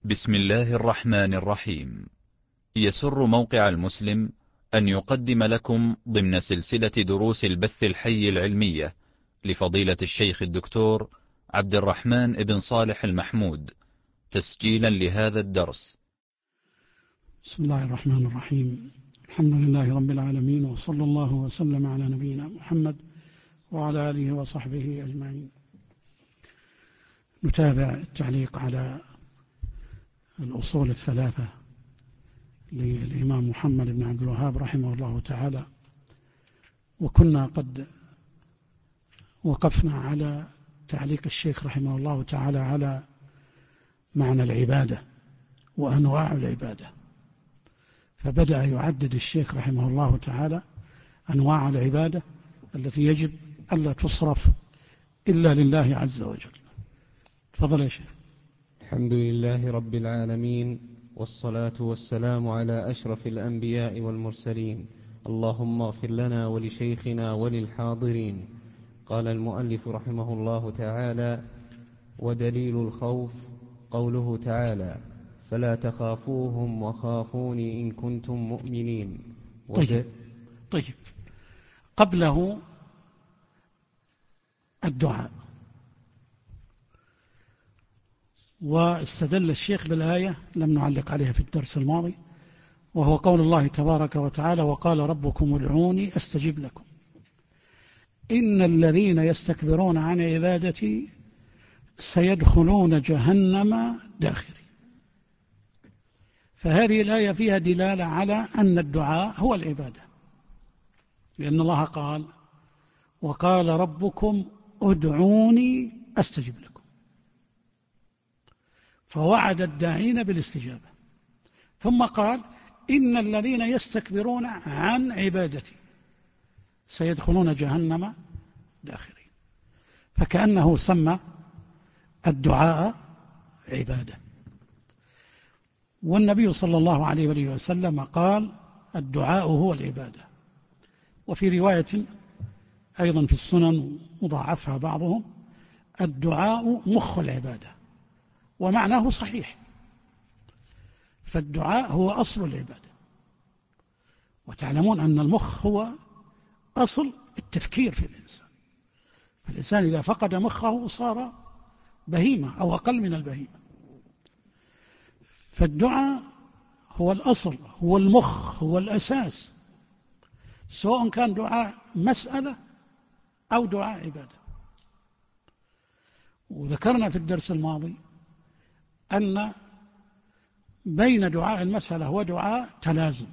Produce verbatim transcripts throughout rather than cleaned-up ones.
بسم الله الرحمن الرحيم. يسر موقع المسلم أن يقدم لكم ضمن سلسلة دروس البث الحي العلمية لفضيلة الشيخ الدكتور عبد الرحمن بن صالح المحمود، تسجيلا لهذا الدرس. بسم الله الرحمن الرحيم. الحمد لله رب العالمين، وصلى الله وسلم على نبينا محمد وعلى آله وصحبه أجمعين. نتابع التعليق على الأصول الثلاثة للإمام محمد بن عبد الوهاب رحمه الله تعالى، وكنا قد وقفنا على تعليق الشيخ رحمه الله تعالى على معنى العبادة وأنواع العبادة، فبدأ يعدد الشيخ رحمه الله تعالى أنواع العبادة التي يجب ألا تصرف إلا لله عز وجل. تفضل يا شيخ. الحمد لله رب العالمين، والصلاة والسلام على أشرف الأنبياء والمرسلين. اللهم اغفر لنا ولشيخنا وللحاضرين. قال المؤلف رحمه الله تعالى: ودليل الخوف قوله تعالى: فلا تخافوهم وخافوني إن كنتم مؤمنين. طيب. طيب قبله الدعاء، واستدل الشيخ بالآية لم نعلق عليها في الدرس الماضي، وهو قول الله تبارك وتعالى: وقال ربكم ادعوني أستجب لكم إن الذين يستكبرون عن عبادتي سيدخلون جهنم داخرين. فهذه الآية فيها دلالة على أن الدعاء هو العبادة، لأن الله قال: وقال ربكم ادعوني أستجب لكم، فوعد الداعين بالاستجابة. ثم قال: إن الذين يستكبرون عن عبادتي سيدخلون جهنم داخرين. فكأنه سمى الدعاء عبادة. والنبي صلى الله عليه وآله وسلم قال: الدعاء هو العبادة. وفي رواية أيضا في السنن مضاعفها بعضهم: الدعاء مخ العبادة. ومعناه صحيح، فالدعاء هو أصل العبادة. وتعلمون أن المخ هو أصل التفكير في الإنسان، فالإنسان إذا فقد مخه صار بهيمة أو أقل من البهيمة. فالدعاء هو الأصل، هو المخ، هو الأساس، سواء كان دعاء مسألة أو دعاء عبادة. وذكرنا في الدرس الماضي أن بين دعاء المسألة ودعاء تلازم.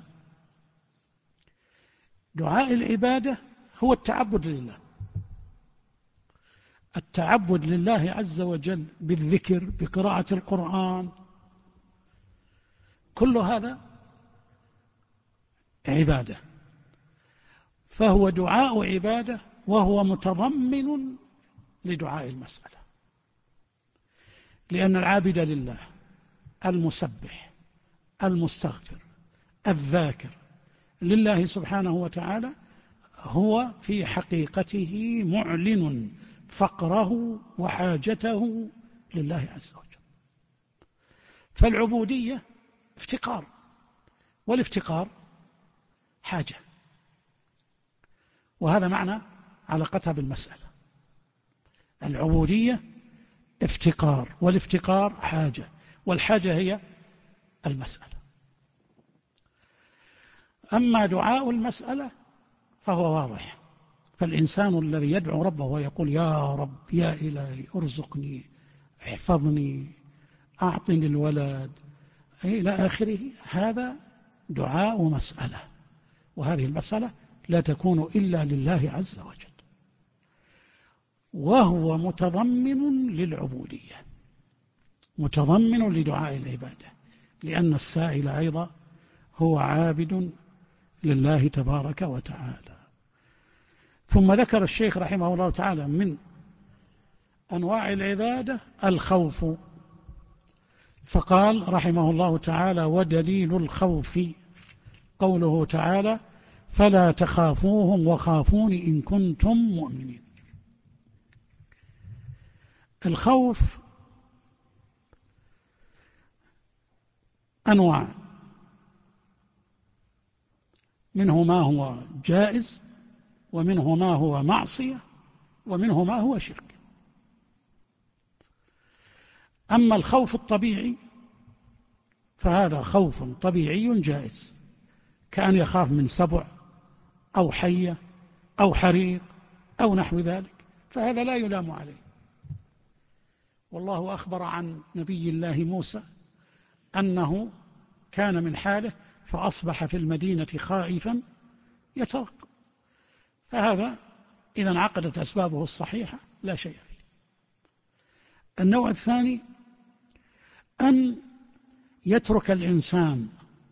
دعاء العبادة هو التعبد لله، التعبد لله عز وجل بالذكر، بقراءة القرآن، كل هذا عبادة. فهو دعاء عبادة، وهو متضمن لدعاء المسألة، لأن العابد لله المسبح المستغفر الذاكر لله سبحانه وتعالى هو في حقيقته معلن فقره وحاجته لله عز وجل. فالعبودية افتقار، والافتقار حاجة، وهذا معنى علاقتها بالمسألة. العبودية افتقار، والافتقار حاجة، والحاجة هي المسألة. أما دعاء المسألة فهو واضح، فالإنسان الذي يدعو ربه ويقول: يا رب، يا إلهي، ارزقني، احفظني، أعطني الولد، إلى آخره، هذا دعاء مسألة، وهذه المسألة لا تكون إلا لله عز وجل، وهو متضمن للعبودية، متضمن لدعاء العبادة، لأن السائل أيضا هو عابد لله تبارك وتعالى. ثم ذكر الشيخ رحمه الله تعالى من أنواع العبادة الخوف، فقال رحمه الله تعالى: ودليل الخوف قوله تعالى: فلا تخافوهم وخافون إن كنتم مؤمنين. الخوف أنواع، منه ما هو جائز، ومنه ما هو معصية، ومنه ما هو شرك. أما الخوف الطبيعي فهذا خوف طبيعي جائز، كأن يخاف من سبع أو حية أو حريق أو نحو ذلك، فهذا لا يلام عليه. والله أخبر عن نبي الله موسى أنه كان من حاله فأصبح في المدينة خائفا يترقب، فهذا إذا انعقدت أسبابه الصحيحة لا شيء فيه. النوع الثاني أن يترك الإنسان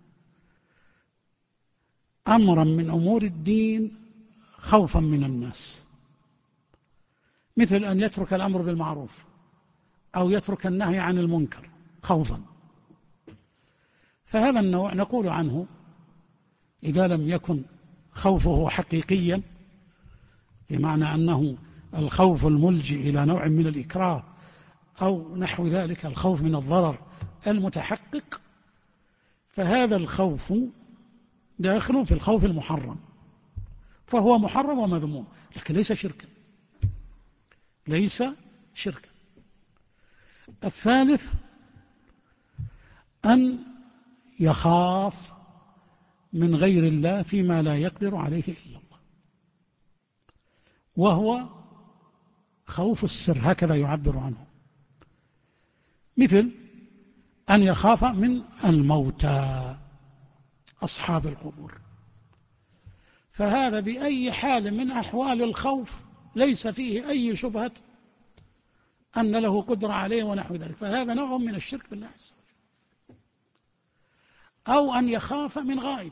أمرا من أمور الدين خوفا من الناس، مثل أن يترك الأمر بالمعروف أو يترك النهي عن المنكر خوفا، فهذا النوع نقول عنه إذا لم يكن خوفه حقيقيا، بمعنى أنه الخوف الملجئ إلى نوع من الإكراه أو نحو ذلك، الخوف من الضرر المتحقق، فهذا الخوف داخل في الخوف المحرم، فهو محرم ومذموم، لكن ليس شركا، ليس شركا. الثالث أن يخاف من غير الله فيما لا يقدر عليه إلا الله، وهو خوف السر، هكذا يعبر عنه، مثل أن يخاف من الموتى أصحاب القبور، فهذا بأي حال من أحوال الخوف ليس فيه أي شبهة أن له قدرة عليه ونحو ذلك، فهذا نوع من الشرك بالله عز وجل. أو أن يخاف من غائب،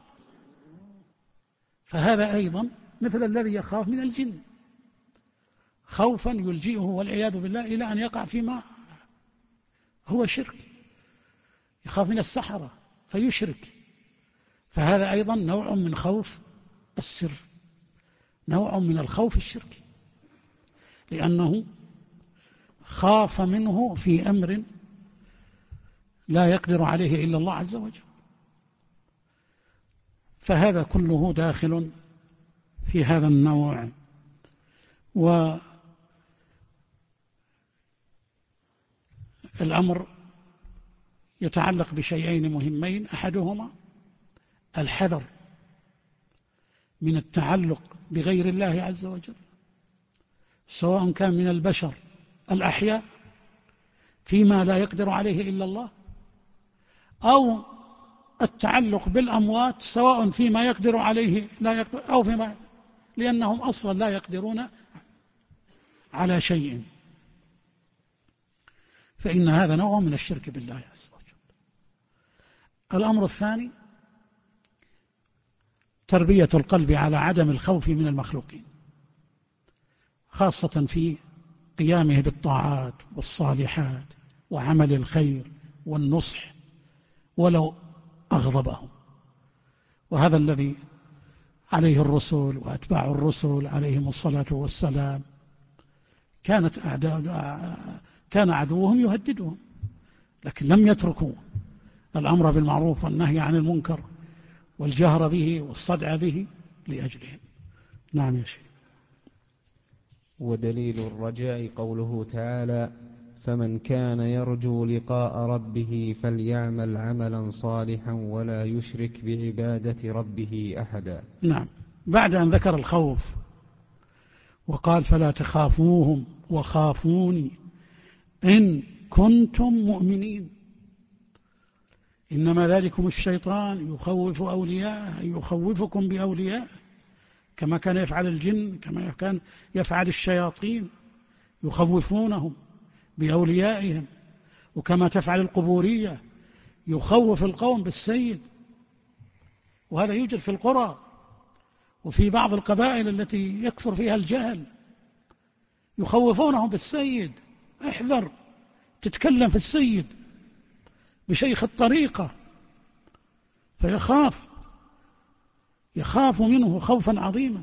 فهذا أيضا مثل الذي يخاف من الجن، خوفا يلجئه والعياذ بالله إلى أن يقع فيما هو شرك، يخاف من السحرة فيشرك، فهذا أيضا نوع من خوف السر، نوع من الخوف الشركي، لأنه خاف منه في أمر لا يقدر عليه إلا الله عز وجل، فهذا كله داخل في هذا النوع. والأمر يتعلق بشيئين مهمين، أحدهما الحذر من التعلق بغير الله عز وجل، سواء كان من البشر الأحياء فيما لا يقدر عليه إلا الله، أو التعلق بالأموات سواء فيما يقدر عليه لا يقدر أو فيما، لأنهم أصلا لا يقدرون على شيء، فإن هذا نوع من الشرك بالله عز وجل. الأمر الثاني تربية القلب على عدم الخوف من المخلوقين، خاصة في قيامه بالطاعات والصالحات وعمل الخير والنصح ولو أغضبهم، وهذا الذي عليه الرسل وأتباع الرسل عليهم الصلاة والسلام، كانت أعداء كان عدوهم يهددهم، لكن لم يتركوا الأمر بالمعروف والنهي عن المنكر والجهر به والصدع به لأجلهم. نعم يا شيخ. ودليل الرجاء قوله تعالى: فمن كان يرجو لقاء ربه فليعمل عملا صالحا ولا يشرك بعبادة ربه أحدا. نعم، بعد أن ذكر الخوف وقال: فلا تخافوهم وخافوني إن كنتم مؤمنين، إنما ذلكم الشيطان يخوف أولياءه، يخوفكم بأوليائه، كما كان يفعل الجن، كما كان يفعل الشياطين، يخوفونهم بأوليائهم، وكما تفعل القبورية يخوف القوم بالسيد، وهذا يوجد في القرى وفي بعض القبائل التي يكثر فيها الجهل، يخوفونهم بالسيد، احذر تتكلم في السيد بشيخ الطريقة، فيخاف يخاف منه خوفا عظيما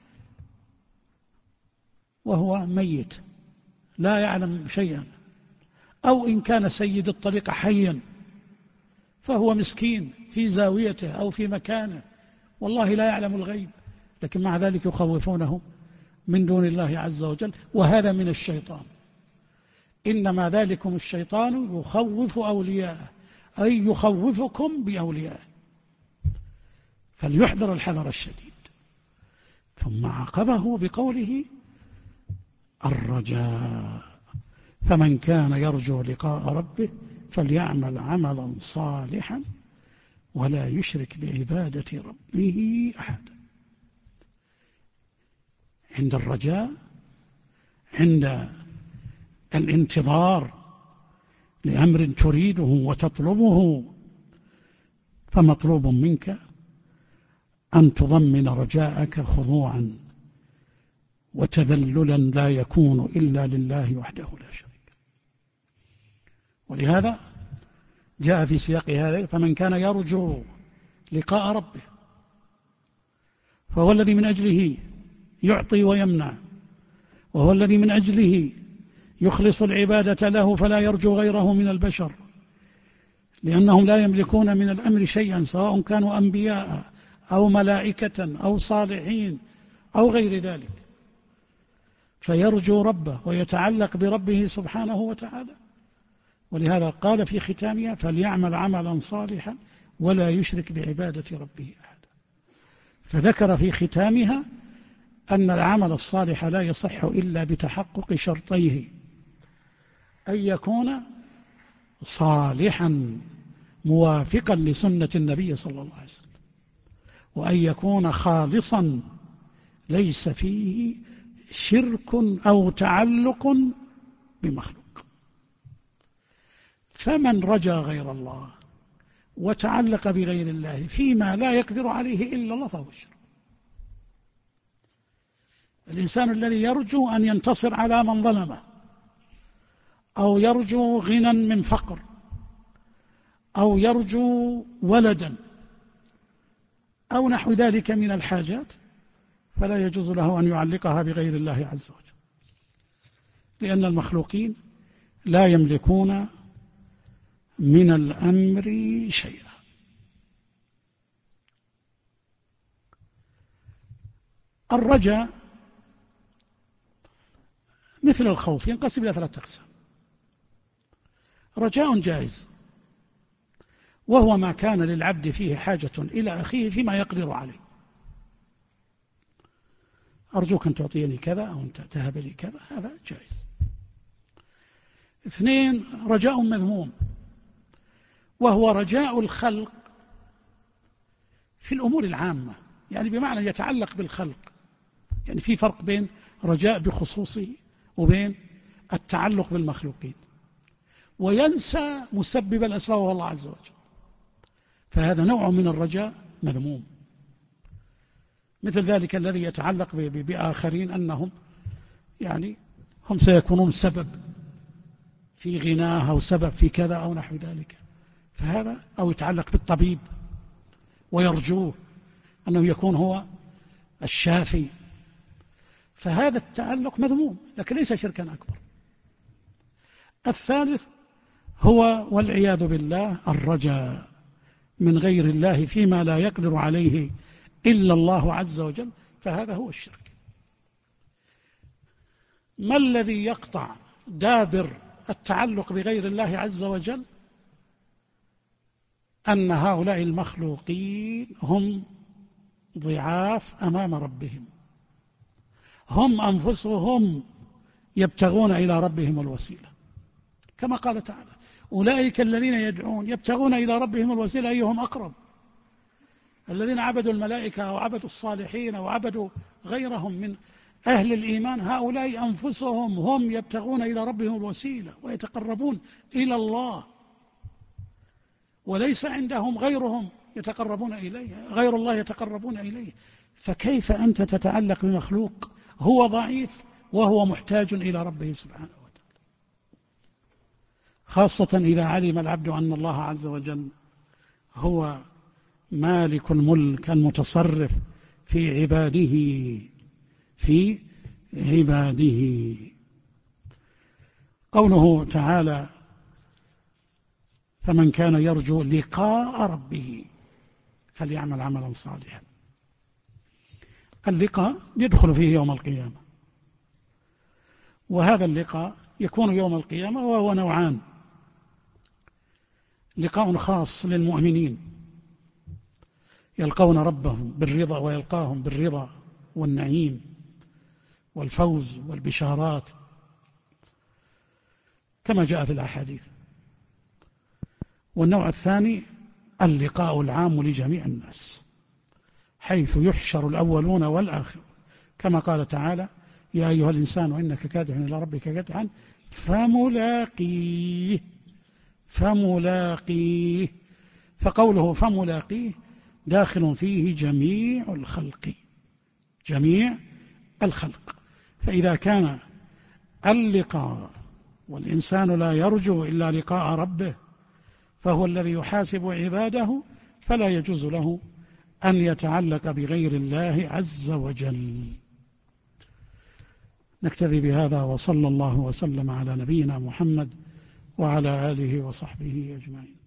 وهو ميت لا يعلم شيئا، أو إن كان سيد الطريقة حيا فهو مسكين في زاويته أو في مكانه، والله لا يعلم الغيب، لكن مع ذلك يخوفونه من دون الله عز وجل، وهذا من الشيطان. إنما ذلكم الشيطان يخوف أولياءه، أي يخوفكم بأوليائه، فليحذر الحذر الشديد. ثم عقبه بقوله الرجاء، فمن كان يرجو لقاء ربه فليعمل عملا صالحا ولا يشرك بعبادة ربه أحدا. عند الرجاء، عند الانتظار لأمر تريده وتطلبه، فمطلوب منك أن تضمن رجاءك خضوعا وتذللا لا يكون إلا لله وحده لا شريك. ولهذا جاء في سياق هذا فمن كان يرجو لقاء ربه، فهو الذي من أجله يعطي ويمنع، وهو الذي من أجله يخلص العبادة له فلا يرجو غيره من البشر، لأنهم لا يملكون من الأمر شيئا، سواء كانوا أنبياء أو ملائكة أو صالحين أو غير ذلك، فيرجو ربه ويتعلق بربه سبحانه وتعالى. ولهذا قال في ختامها فليعمل عملا صالحا ولا يشرك بعبادة ربه أحدا. فذكر في ختامها أن العمل الصالح لا يصح إلا بتحقق شرطيه: أن يكون صالحا موافقا لسنة النبي صلى الله عليه وسلم، وأن يكون خالصا ليس فيه شرك أو تعلق بمخلوق. فمن رجا غير الله وتعلق بغير الله فيما لا يقدر عليه إلا الله فهو الشرك. الإنسان الذي يرجو أن ينتصر على من ظلمه، أو يرجو غنى من فقر، أو يرجو ولدا أو نحو ذلك من الحاجات، فلا يجوز له أن يعلقها بغير الله عز وجل، لأن المخلوقين لا يملكون من الأمر شيئا. الرجاء مثل الخوف ينقسم إلى ثلاثة أقسام. رجاء جائز، وهو ما كان للعبد فيه حاجة إلى أخيه فيما يقدر عليه، أرجوك أن تعطيني كذا أو أن تهب لي كذا، هذا جائز. اثنين، رجاء مذموم، وهو رجاء الخلق في الأمور العامة، يعني بمعنى يتعلق بالخلق، يعني في فرق بين رجاء بخصوصه وبين التعلق بالمخلوقين، وينسى مسبب الأسباب وهو الله عز وجل، فهذا نوع من الرجاء مذموم. مثل ذلك الذي يتعلق بآخرين أنهم يعني هم سيكونون سبب في غناه أو سبب في كذا أو نحو ذلك، فهذا أو يتعلق بالطبيب ويرجوه أنه يكون هو الشافي، فهذا التعلق مذموم لكن ليس شركا أكبر. الثالث هو والعياذ بالله الرجاء من غير الله فيما لا يقدر عليه إلا الله عز وجل، فهذا هو الشرك. ما الذي يقطع دابر التعلق بغير الله عز وجل؟ أن هؤلاء المخلوقين هم ضعاف أمام ربهم، هم أنفسهم يبتغون إلى ربهم الوسيلة، كما قال تعالى أولئك الذين يدعون يبتغون إلى ربهم الوسيلة أيهم أقرب. الذين عبدوا الملائكة أو عبدوا الصالحين أو عبدوا غيرهم من أهل الإيمان، هؤلاء أنفسهم هم يبتغون إلى ربهم الوسيلة ويتقربون إلى الله، وليس عندهم غيرهم يتقربون إليه، غير الله يتقربون إليه. فكيف أنت تتعلق بمخلوق هو ضعيف وهو محتاج إلى ربه سبحانه وتعالى؟ خاصة إذا علم العبد أن الله عز وجل هو مالك الملك المتصرف في عباده في عباده. قوله تعالى فمن كان يرجو لقاء ربه فليعمل عملا صالحا. اللقاء يدخل فيه يوم القيامة، وهذا اللقاء يكون يوم القيامة وهو نوعان: لقاء خاص للمؤمنين يلقون ربهم بالرضا ويلقاهم بالرضا والنعيم والفوز والبشارات كما جاء في الأحاديث. والنوع الثاني اللقاء العام لجميع الناس، حيث يحشر الأولون والآخرون، كما قال تعالى: يا أيها الإنسان إنك كادح إلى ربك كدحا فملاقيه فملاقيه فقوله فملاقيه داخل فيه جميع الخلق جميع الخلق. فإذا كان اللقاء والإنسان لا يرجو إلا لقاء ربه، فهو الذي يحاسب عباده، فلا يجوز له أن يتعلق بغير الله عز وجل. نكتفي بهذا، وصلى الله وسلم على نبينا محمد وعلى آله وصحبه أجمعين.